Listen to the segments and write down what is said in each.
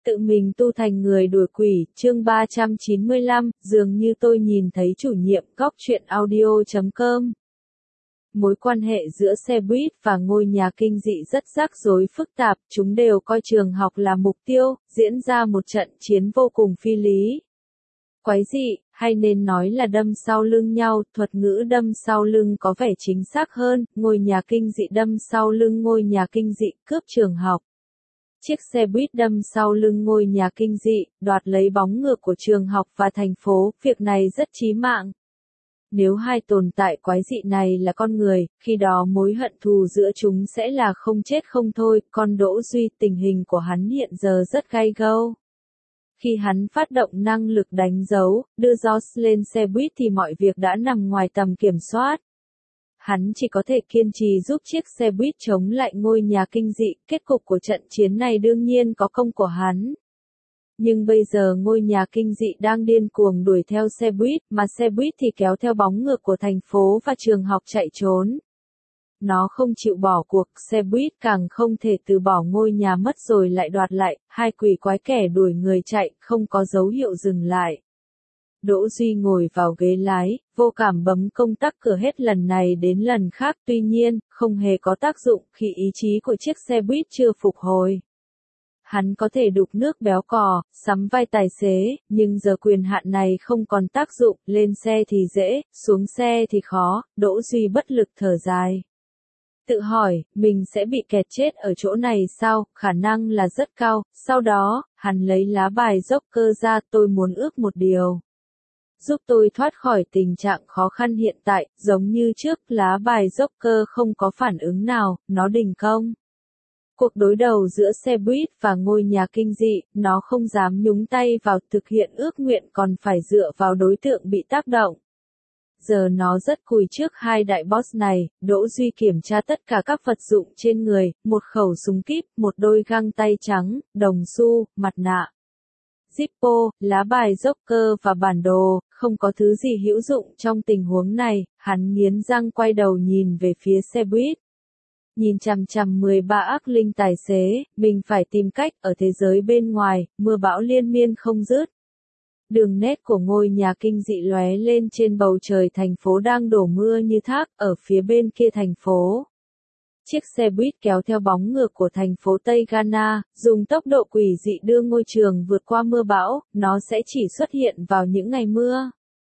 Tự mình tu thành người đuổi quỷ, chương 395, dường như tôi nhìn thấy chủ nhiệm góc truyện audio.com. Mối quan hệ giữa xe buýt và ngôi nhà kinh dị rất rắc rối phức tạp, chúng đều coi trường học là mục tiêu, diễn ra một trận chiến vô cùng phi lý. Quái dị, hay nên nói là đâm sau lưng nhau, thuật ngữ đâm sau lưng có vẻ chính xác hơn, ngôi nhà kinh dị đâm sau lưng ngôi nhà kinh dị, cướp trường học. Chiếc xe buýt đâm sau lưng ngôi nhà kinh dị, đoạt lấy bóng ngược của trường học và thành phố, việc này rất chí mạng. Nếu hai tồn tại quái dị này là con người, khi đó mối hận thù giữa chúng sẽ là không chết không thôi, còn Đỗ Duy tình hình của hắn hiện giờ rất gay go. Khi hắn phát động năng lực đánh dấu, đưa Josh lên xe buýt thì mọi việc đã nằm ngoài tầm kiểm soát. Hắn chỉ có thể kiên trì giúp chiếc xe buýt chống lại ngôi nhà kinh dị, kết cục của trận chiến này đương nhiên có công của hắn. Nhưng bây giờ ngôi nhà kinh dị đang điên cuồng đuổi theo xe buýt, mà xe buýt thì kéo theo bóng ngược của thành phố và trường học chạy trốn. Nó không chịu bỏ cuộc, xe buýt càng không thể từ bỏ ngôi nhà mất rồi lại đoạt lại, hai quỷ quái kẻ đuổi người chạy, không có dấu hiệu dừng lại. Đỗ Duy ngồi vào ghế lái, vô cảm bấm công tắc cửa hết lần này đến lần khác, tuy nhiên, không hề có tác dụng khi ý chí của chiếc xe buýt chưa phục hồi. Hắn có thể đục nước béo cò, sắm vai tài xế, nhưng giờ quyền hạn này không còn tác dụng, lên xe thì dễ, xuống xe thì khó, Đỗ Duy bất lực thở dài. Tự hỏi, mình sẽ bị kẹt chết ở chỗ này sao, khả năng là rất cao, sau đó, hắn lấy lá bài Joker ra, tôi muốn ước một điều. Giúp tôi thoát khỏi tình trạng khó khăn hiện tại, giống như trước, lá bài Joker không có phản ứng nào, nó đình công. Cuộc đối đầu giữa xe buýt và ngôi nhà kinh dị, nó không dám nhúng tay vào thực hiện ước nguyện còn phải dựa vào đối tượng bị tác động. Giờ nó rất cùi trước hai đại boss này, Đỗ Duy kiểm tra tất cả các vật dụng trên người, một khẩu súng kíp, một đôi găng tay trắng, đồng xu, mặt nạ. Zippo, lá bài Joker và bản đồ, không có thứ gì hữu dụng trong tình huống này, hắn nghiến răng quay đầu nhìn về phía xe buýt. Nhìn chằm chằm 13 ác linh tài xế, mình phải tìm cách ở thế giới bên ngoài, mưa bão liên miên không dứt. Đường nét của ngôi nhà kinh dị lóe lên trên bầu trời thành phố đang đổ mưa như thác, ở phía bên kia thành phố. Chiếc xe buýt kéo theo bóng ngược của thành phố Tây Ghana, dùng tốc độ quỷ dị đưa ngôi trường vượt qua mưa bão, nó sẽ chỉ xuất hiện vào những ngày mưa.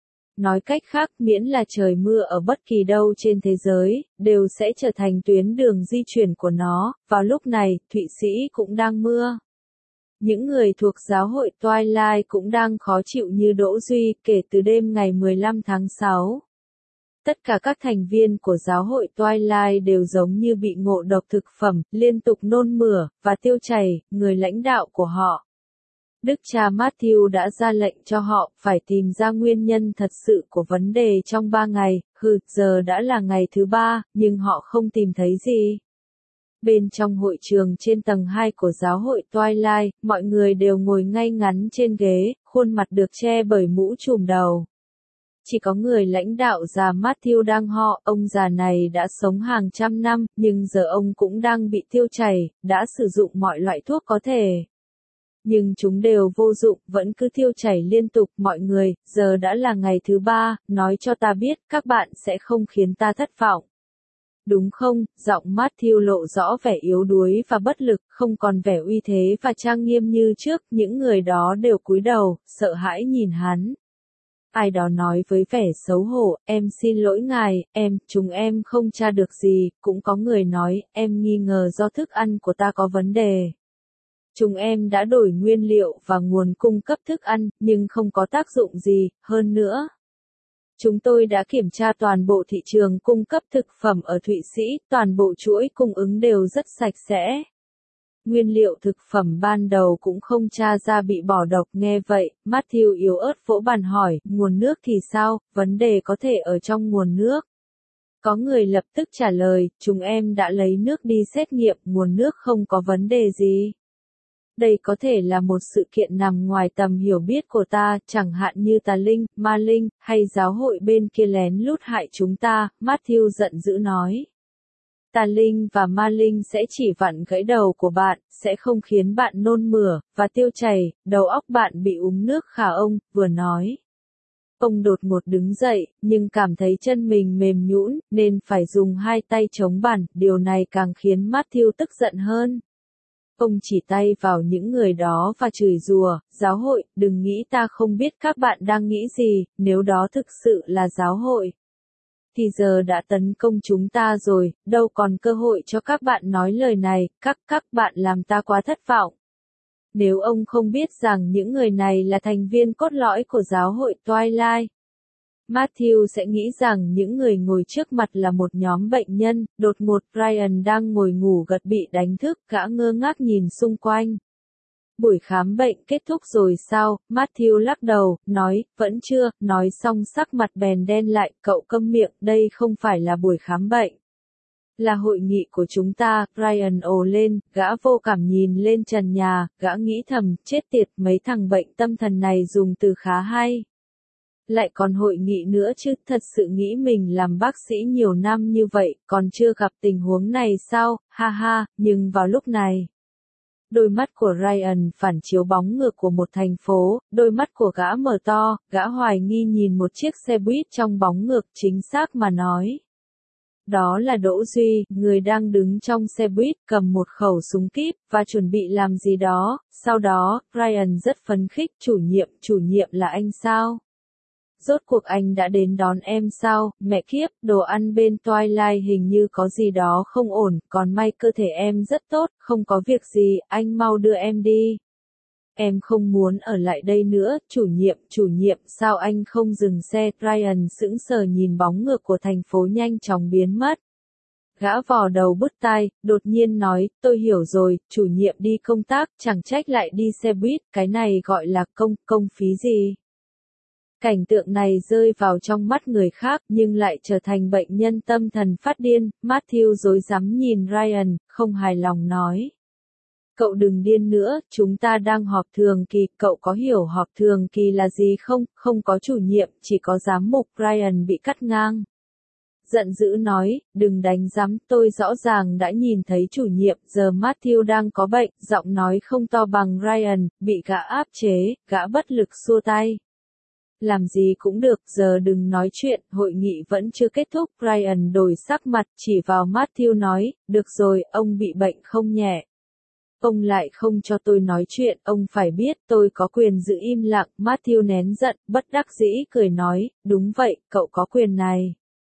Nói cách khác, miễn là trời mưa ở bất kỳ đâu trên thế giới, đều sẽ trở thành tuyến đường di chuyển của nó, vào lúc này, Thụy Sĩ cũng đang mưa. Những người thuộc giáo hội Twilight cũng đang khó chịu như Đỗ Duy kể từ đêm ngày 15 tháng 6. Tất cả các thành viên của giáo hội Twilight đều giống như bị ngộ độc thực phẩm, liên tục nôn mửa, và tiêu chảy, người lãnh đạo của họ. Đức cha Matthew đã ra lệnh cho họ phải tìm ra nguyên nhân thật sự của vấn đề trong 3 ngày, giờ đã là ngày thứ 3, nhưng họ không tìm thấy gì. Bên trong hội trường trên tầng 2 của giáo hội Twilight, mọi người đều ngồi ngay ngắn trên ghế, khuôn mặt được che bởi mũ trùm đầu. Chỉ có người lãnh đạo già Matthew đang ho, ông già này đã sống hàng trăm năm, nhưng giờ ông cũng đang bị tiêu chảy, đã sử dụng mọi loại thuốc có thể. Nhưng chúng đều vô dụng, vẫn cứ tiêu chảy liên tục, mọi người, giờ đã là ngày thứ 3, nói cho ta biết, các bạn sẽ không khiến ta thất vọng. Đúng không, giọng Matthew lộ rõ vẻ yếu đuối và bất lực, không còn vẻ uy thế và trang nghiêm như trước, những người đó đều cúi đầu, sợ hãi nhìn hắn. Ai đó nói với vẻ xấu hổ, em xin lỗi ngài, chúng em không tra được gì, cũng có người nói, em nghi ngờ do thức ăn của ta có vấn đề. Chúng em đã đổi nguyên liệu và nguồn cung cấp thức ăn, nhưng không có tác dụng gì, hơn nữa. Chúng tôi đã kiểm tra toàn bộ thị trường cung cấp thực phẩm ở Thụy Sĩ, toàn bộ chuỗi cung ứng đều rất sạch sẽ. Nguyên liệu thực phẩm ban đầu cũng không tra ra bị bỏ độc, nghe vậy, Matthew yếu ớt vỗ bàn hỏi, nguồn nước thì sao, vấn đề có thể ở trong nguồn nước. Có người lập tức trả lời, chúng em đã lấy nước đi xét nghiệm, nguồn nước không có vấn đề gì. Đây có thể là một sự kiện nằm ngoài tầm hiểu biết của ta, chẳng hạn như tà linh, ma linh, hay giáo hội bên kia lén lút hại chúng ta, Matthew giận dữ nói. Tà linh và ma linh sẽ chỉ vặn gãy đầu của bạn, sẽ không khiến bạn nôn mửa, và tiêu chảy, đầu óc bạn bị uống nước khả ông, vừa nói. Ông đột ngột đứng dậy, nhưng cảm thấy chân mình mềm nhũn, nên phải dùng hai tay chống bàn, điều này càng khiến Matthew tức giận hơn. Ông chỉ tay vào những người đó và chửi rủa, giáo hội, đừng nghĩ ta không biết các bạn đang nghĩ gì, nếu đó thực sự là giáo hội. Thì giờ đã tấn công chúng ta rồi, đâu còn cơ hội cho các bạn nói lời này, các bạn làm ta quá thất vọng. Nếu ông không biết rằng những người này là thành viên cốt lõi của giáo hội Twilight, Matthew sẽ nghĩ rằng những người ngồi trước mặt là một nhóm bệnh nhân. Đột ngột Ryan đang ngồi ngủ gật bị đánh thức, gã ngơ ngác nhìn xung quanh. Buổi khám bệnh kết thúc rồi sao? Matthew lắc đầu, nói, vẫn chưa, nói xong sắc mặt bèn đen lại, cậu câm miệng, đây không phải là buổi khám bệnh. Là hội nghị của chúng ta, Ryan ồ lên, gã vô cảm nhìn lên trần nhà, gã nghĩ thầm, chết tiệt, mấy thằng bệnh tâm thần này dùng từ khá hay. Lại còn hội nghị nữa chứ, thật sự nghĩ mình làm bác sĩ nhiều năm như vậy, còn chưa gặp tình huống này sao, ha ha, nhưng vào lúc này. Đôi mắt của Ryan phản chiếu bóng ngược của một thành phố, đôi mắt của gã mở to, gã hoài nghi nhìn một chiếc xe buýt trong bóng ngược, chính xác mà nói. Đó là Đỗ Duy, người đang đứng trong xe buýt, cầm một khẩu súng kíp, và chuẩn bị làm gì đó. Sau đó, Ryan rất phấn khích, chủ nhiệm là anh sao? Rốt cuộc anh đã đến đón em sao? Mẹ kiếp, đồ ăn bên Twilight hình như có gì đó không ổn, còn may cơ thể em rất tốt, không có việc gì, anh mau đưa em đi. Em không muốn ở lại đây nữa, chủ nhiệm, sao anh không dừng xe? Ryan sững sờ nhìn bóng ngược của thành phố nhanh chóng biến mất. Gã vò đầu bứt tai, đột nhiên nói, tôi hiểu rồi, chủ nhiệm đi công tác, chẳng trách lại đi xe buýt, cái này gọi là công phí gì. Cảnh tượng này rơi vào trong mắt người khác nhưng lại trở thành bệnh nhân tâm thần phát điên. Matthew rối rắm nhìn Ryan, không hài lòng nói. Cậu đừng điên nữa, chúng ta đang họp thường kỳ, cậu có hiểu họp thường kỳ là gì không? Không có chủ nhiệm, chỉ có giám mục. Ryan bị cắt ngang. Giận dữ nói, đừng đánh giám, tôi rõ ràng đã nhìn thấy chủ nhiệm, giờ Matthew đang có bệnh, giọng nói không to bằng Ryan, bị gã áp chế, gã bất lực xua tay. Làm gì cũng được, giờ đừng nói chuyện, hội nghị vẫn chưa kết thúc. Ryan đổi sắc mặt, chỉ vào Matthew nói, được rồi, ông bị bệnh không nhẹ. Ông lại không cho tôi nói chuyện, ông phải biết tôi có quyền giữ im lặng. Matthew nén giận, bất đắc dĩ cười nói, đúng vậy, cậu có quyền này.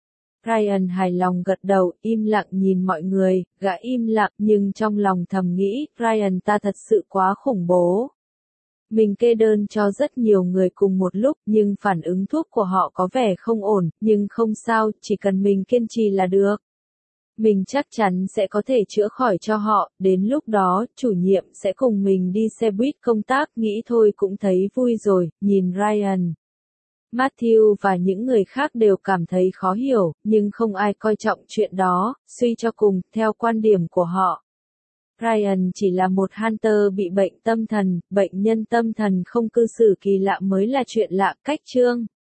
Ryan hài lòng gật đầu, im lặng nhìn mọi người, gã im lặng nhưng trong lòng thầm nghĩ, Ryan ta thật sự quá khủng bố. Mình kê đơn cho rất nhiều người cùng một lúc nhưng phản ứng thuốc của họ có vẻ không ổn, nhưng không sao, chỉ cần mình kiên trì là được. Mình chắc chắn sẽ có thể chữa khỏi cho họ, đến lúc đó, chủ nhiệm sẽ cùng mình đi xe buýt công tác, nghĩ thôi cũng thấy vui rồi, nhìn Ryan. Matthew và những người khác đều cảm thấy khó hiểu, nhưng không ai coi trọng chuyện đó, suy cho cùng, theo quan điểm của họ. Ryan chỉ là một Hunter bị bệnh tâm thần, bệnh nhân tâm thần không cư xử kỳ lạ mới là chuyện lạ. Cách chương